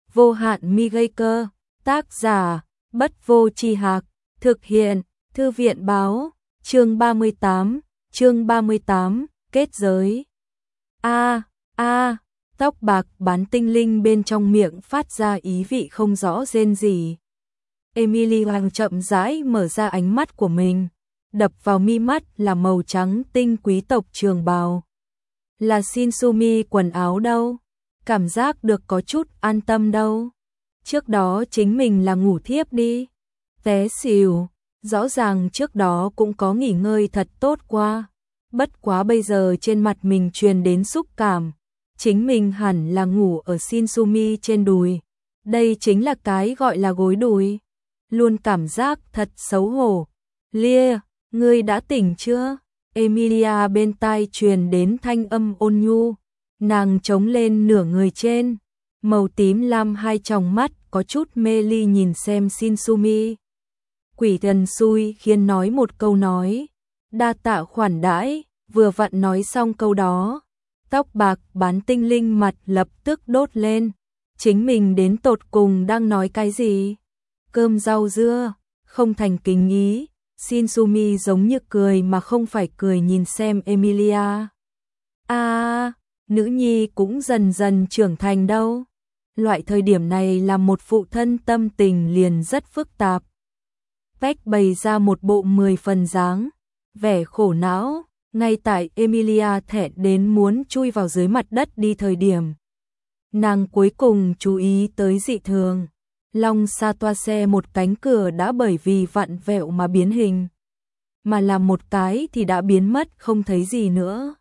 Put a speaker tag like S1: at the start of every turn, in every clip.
S1: Vô hạn mi gây cơ. Tác giả Bất Vô Tri Hạc. Thực hiện Thư viện Báo. Chương 38. Kết giới. Tóc bạc bán tinh linh bên trong miệng phát ra ý vị không rõ rên rỉ. Emily Hoàng chậm rãi mở ra ánh mắt của mình, đập vào mi mắt là màu trắng tinh quý tộc trường bào. Là Shinsumi quần áo đâu, cảm giác được có chút an tâm đâu. Trước đó chính mình là ngủ thiếp đi. Té xỉu, rõ ràng trước đó cũng có nghỉ ngơi thật tốt qua. Bất quá bây giờ trên mặt mình truyền đến xúc cảm. Chính mình hẳn là ngủ ở Shinsumi trên đùi. Đây chính là cái gọi là gối đùi. Luôn cảm giác thật xấu hổ. Lia, ngươi đã tỉnh chưa? Emilia bên tai truyền đến thanh âm ôn nhu. Nàng chống lên nửa người trên. Màu tím lam hai tròng mắt có chút mê ly nhìn xem Shinsumi. Quỷ thần xui khiến nói một câu nói. Đa tạ khoản đãi, vừa vặn nói xong câu đó. Tóc bạc bán tinh linh mặt lập tức đốt lên. Chính mình đến tột cùng đang nói cái gì? Cơm rau dưa, không thành kính ý. Shinsumi giống như cười mà không phải cười nhìn xem Emilia. Nữ nhi cũng dần dần trưởng thành đâu. Loại thời điểm này là một phụ thân tâm tình liền rất phức tạp. Vách bày ra một bộ 10 phần dáng, vẻ khổ não. Ngay tại Emilia thẹn đến muốn chui vào dưới mặt đất đi thời điểm. Nàng cuối cùng chú ý tới dị thường. Long sa toa xe một cánh cửa đã bởi vì vặn vẹo mà biến hình. Mà làm một cái thì đã biến mất không thấy gì nữa.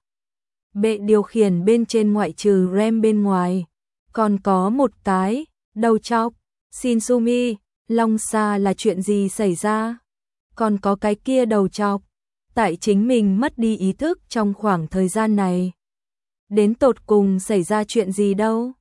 S1: Bệ điều khiển bên trên ngoại trừ rem bên ngoài. Còn có một cái, đầu trọc. Shinsumi, Long sa là chuyện gì xảy ra? Còn có cái kia đầu trọc. Tại chính mình mất đi ý thức trong khoảng thời gian này. Đến tột cùng xảy ra chuyện gì đâu?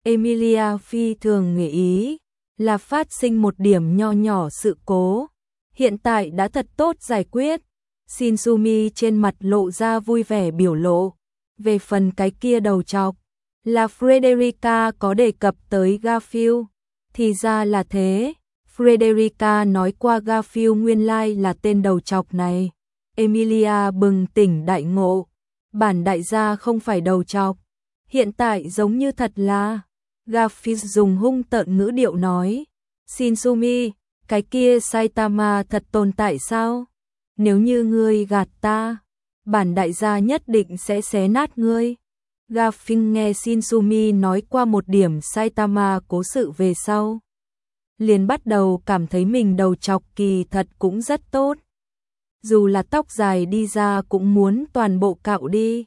S1: Emilia phi thường nghĩ ý là phát sinh một điểm nho nhỏ sự cố. Hiện tại đã thật tốt giải quyết. Shinsumi trên mặt lộ ra vui vẻ biểu lộ. Về phần cái kia đầu trọc, là Frederica có đề cập tới Garfield. Thì ra là thế. Frederica nói qua Garfield nguyên lai là tên đầu trọc này. Emilia bừng tỉnh đại ngộ. Bản đại gia không phải đầu trọc. Hiện tại giống như thật là. Garfield dùng hung tợn ngữ điệu nói. Shinsumi, cái kia Saitama thật tồn tại sao? Nếu như ngươi gạt ta, bản đại gia nhất định sẽ xé nát ngươi. Garfield nghe Shinsumi nói qua một điểm Saitama cố sự về sau. Liền bắt đầu cảm thấy mình đầu trọc kỳ thật cũng rất tốt. Dù là tóc dài đi ra cũng muốn toàn bộ cạo đi.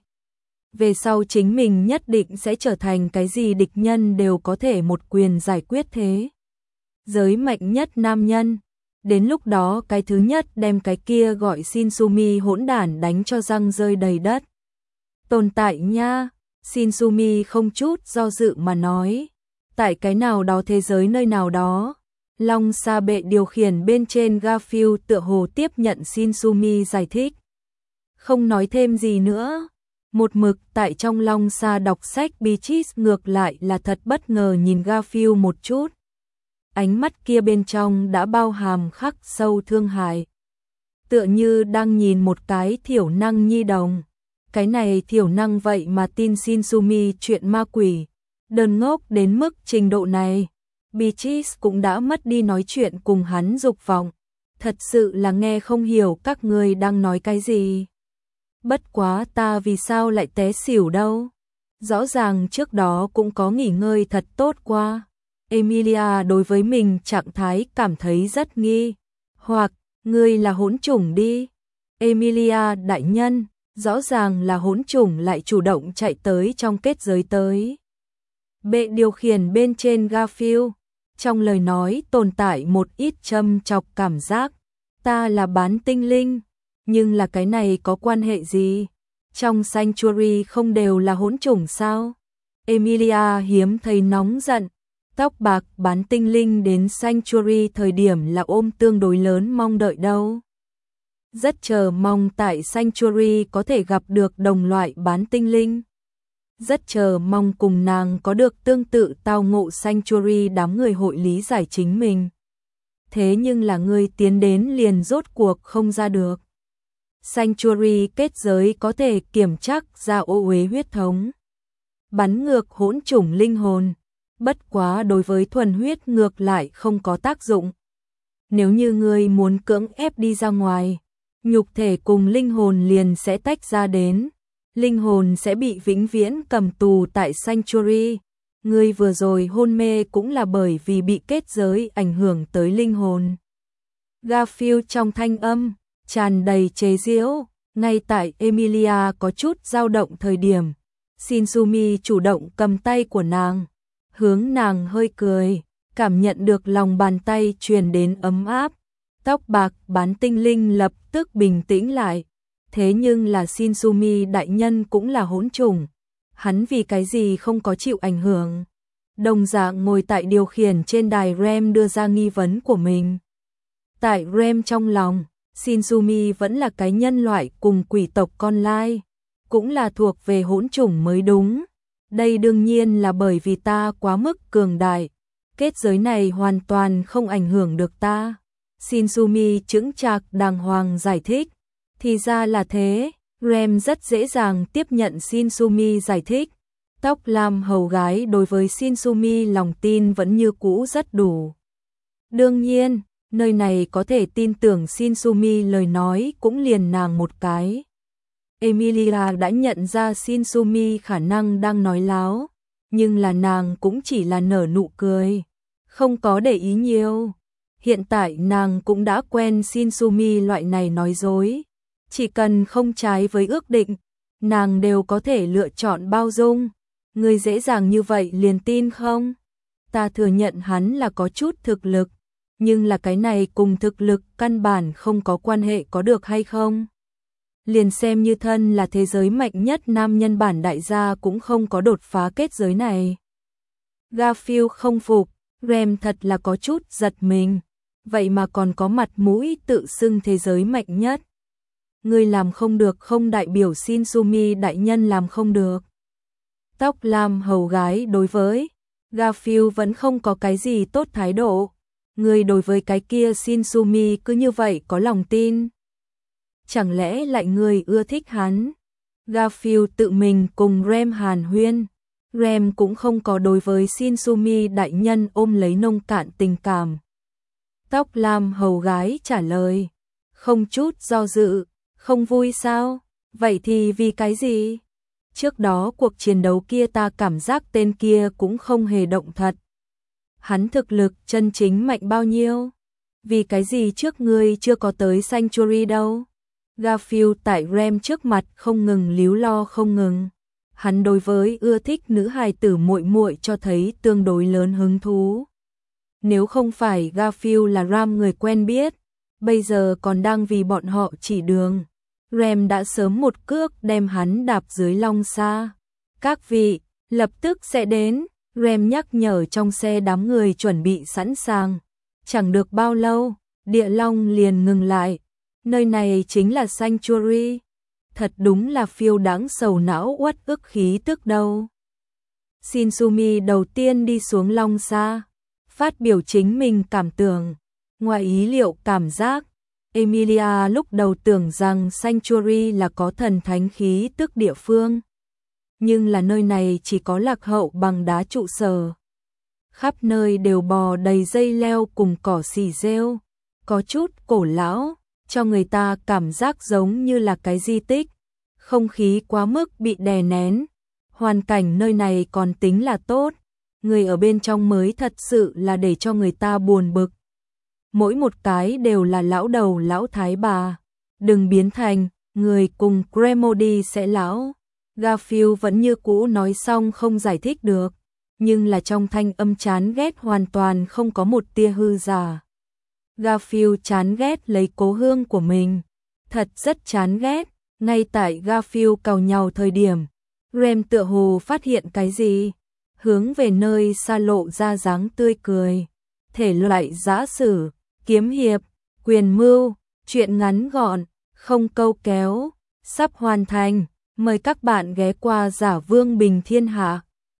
S1: Về sau chính mình nhất định sẽ trở thành cái gì địch nhân đều có thể một quyền giải quyết thế. Giới mạnh nhất nam nhân. Đến lúc đó cái thứ nhất đem cái kia gọi Shinsumi hỗn đản đánh cho răng rơi đầy đất. Tồn tại nha. Shinsumi không chút do dự mà nói. Tại cái nào đó thế giới nơi nào đó. Long sa bệ điều khiển bên trên Garfield tựa hồ tiếp nhận Shinsumi giải thích. Không nói thêm gì nữa. Một mực tại trong long sa đọc sách Beatrice ngược lại là thật bất ngờ nhìn Garfield một chút. Ánh mắt kia bên trong đã bao hàm khắc sâu thương hại. Tựa như đang nhìn một cái thiểu năng nhi đồng. Cái này thiểu năng vậy mà tin Shinsumi chuyện ma quỷ. Đần ngốc đến mức trình độ này. Beatrice cũng đã mất đi nói chuyện cùng hắn dục vọng. Thật sự là nghe không hiểu các ngươi đang nói cái gì. Bất quá ta vì sao lại té xỉu đâu. Rõ ràng trước đó cũng có nghỉ ngơi thật tốt qua. Emilia đối với mình trạng thái cảm thấy rất nghi. Hoặc, ngươi là hỗn chủng đi. Emilia đại nhân, rõ ràng là hỗn chủng lại chủ động chạy tới trong kết giới tới. Bệ điều khiển bên trên Garfield. Trong lời nói tồn tại một ít châm chọc cảm giác. Ta là bán tinh linh. Nhưng là cái này có quan hệ gì? Trong Sanctuary không đều là hỗn chủng sao? Emilia hiếm thấy nóng giận. Tóc bạc bán tinh linh đến Sanctuary thời điểm là ôm tương đối lớn mong đợi đâu. Rất chờ mong tại Sanctuary có thể gặp được đồng loại bán tinh linh. rất chờ mong cùng nàng có được tương tự tao ngộ Sanctuary đám người hội lý giải chính mình. Thế nhưng là người tiến đến liền rốt cuộc không ra được. Sanctuary kết giới có thể kiểm trắc ra ô uế huyết thống, bắn ngược hỗn chủng linh hồn, bất quá đối với thuần huyết ngược lại không có tác dụng. Nếu như ngươi muốn cưỡng ép đi ra ngoài, nhục thể cùng linh hồn liền sẽ tách ra đến, linh hồn sẽ bị vĩnh viễn cầm tù tại Sanctuary. Ngươi vừa rồi hôn mê cũng là bởi vì bị kết giới ảnh hưởng tới linh hồn. Garfield trong thanh âm tràn đầy chế giễu, ngay tại Emilia có chút dao động thời điểm, Shinsumi chủ động cầm tay của nàng, hướng nàng hơi cười, cảm nhận được lòng bàn tay truyền đến ấm áp, tóc bạc bán tinh linh lập tức bình tĩnh lại. Thế nhưng là Shinsumi đại nhân cũng là hỗn chủng, hắn vì cái gì không có chịu ảnh hưởng? Đồng dạng ngồi tại điều khiển trên đài Rem đưa ra nghi vấn của mình. Tại Rem trong lòng, Shinsumi vẫn là cái nhân loại cùng quỷ tộc con lai, cũng là thuộc về hỗn chủng mới đúng. Đây đương nhiên là bởi vì ta quá mức cường đại, kết giới này hoàn toàn không ảnh hưởng được ta. Shinsumi chững chạc đàng hoàng giải thích. Thì ra là thế, Rem rất dễ dàng tiếp nhận Shinsumi giải thích. Tóc lam hầu gái đối với Shinsumi lòng tin vẫn như cũ rất đủ. Đương nhiên, nơi này có thể tin tưởng Shinsumi lời nói cũng liền nàng một cái. Emilia đã nhận ra Shinsumi khả năng đang nói láo, nhưng là nàng cũng chỉ là nở nụ cười, không có để ý nhiều. Hiện tại nàng cũng đã quen Shinsumi loại này nói dối. Chỉ cần không trái với ước định, nàng đều có thể lựa chọn bao dung. Người dễ dàng như vậy liền tin không? Ta thừa nhận hắn là có chút thực lực, nhưng là cái này cùng thực lực căn bản không có quan hệ có được hay không? Liền xem như thân là thế giới mạnh nhất nam nhân bản đại gia cũng không có đột phá kết giới này. Garfield không phục, Rem thật là có chút giật mình, vậy mà còn có mặt mũi tự xưng thế giới mạnh nhất. Ngươi làm không được không đại biểu Shinsumi đại nhân làm không được. Tóc lam hầu gái đối với Garfield vẫn không có cái gì tốt thái độ. Ngươi đối với cái kia Shinsumi cứ như vậy có lòng tin. Chẳng lẽ lại ngươi ưa thích hắn? Garfield tự mình cùng Rem hàn huyên. Rem cũng không có đối với Shinsumi đại nhân ôm lấy nông cạn tình cảm. Tóc lam hầu gái trả lời, không chút do dự. Không vui sao? Vậy thì vì cái gì? Trước đó cuộc chiến đấu kia ta cảm giác tên kia cũng không hề động thật. Hắn thực lực chân chính mạnh bao nhiêu? Vì cái gì trước ngươi chưa có tới Sanctuary đâu? Garfield tại Rem trước mặt không ngừng líu lo không ngừng. Hắn đối với ưa thích nữ hài tử muội muội cho thấy tương đối lớn hứng thú. Nếu không phải Garfield là Ram người quen biết, bây giờ còn đang vì bọn họ chỉ đường, Rem đã sớm một cước đem hắn đạp dưới long xa. Các vị, lập tức sẽ đến, Rem nhắc nhở trong xe đám người chuẩn bị sẵn sàng. Chẳng được bao lâu, địa long liền ngừng lại. Nơi này chính là Sanctuary. Thật đúng là phiêu đáng sầu não uất ức khí tức đâu. Shinsumi đầu tiên đi xuống long xa, phát biểu chính mình cảm tưởng. Ngoài ý liệu cảm giác, Emilia lúc đầu tưởng rằng Sanctuary là có thần thánh khí tức địa phương. Nhưng là nơi này chỉ có lạc hậu bằng đá trụ sở. Khắp nơi đều bò đầy dây leo cùng cỏ xì rêu. Có chút cổ lão, cho người ta cảm giác giống như là cái di tích. Không khí quá mức bị đè nén. Hoàn cảnh nơi này còn tính là tốt. Người ở bên trong mới thật sự là để cho người ta buồn bực. Mỗi một cái đều là lão đầu lão thái bà. Đừng biến thành, người cùng Gremody sẽ lão. Garfield vẫn như cũ nói xong không giải thích được. Nhưng là trong thanh âm chán ghét hoàn toàn không có một tia hư giả. Garfield chán ghét lấy cố hương của mình. Thật rất chán ghét. Ngay tại Garfield càu nhàu thời điểm, Rem tựa hồ phát hiện cái gì. Hướng về nơi xa lộ ra dáng tươi cười. Thể loại giã sử, kiếm hiệp, quyền mưu, chuyện ngắn gọn, không câu kéo, sắp hoàn thành. Mời các bạn ghé qua Giả Vương Bình Thiên Hạ.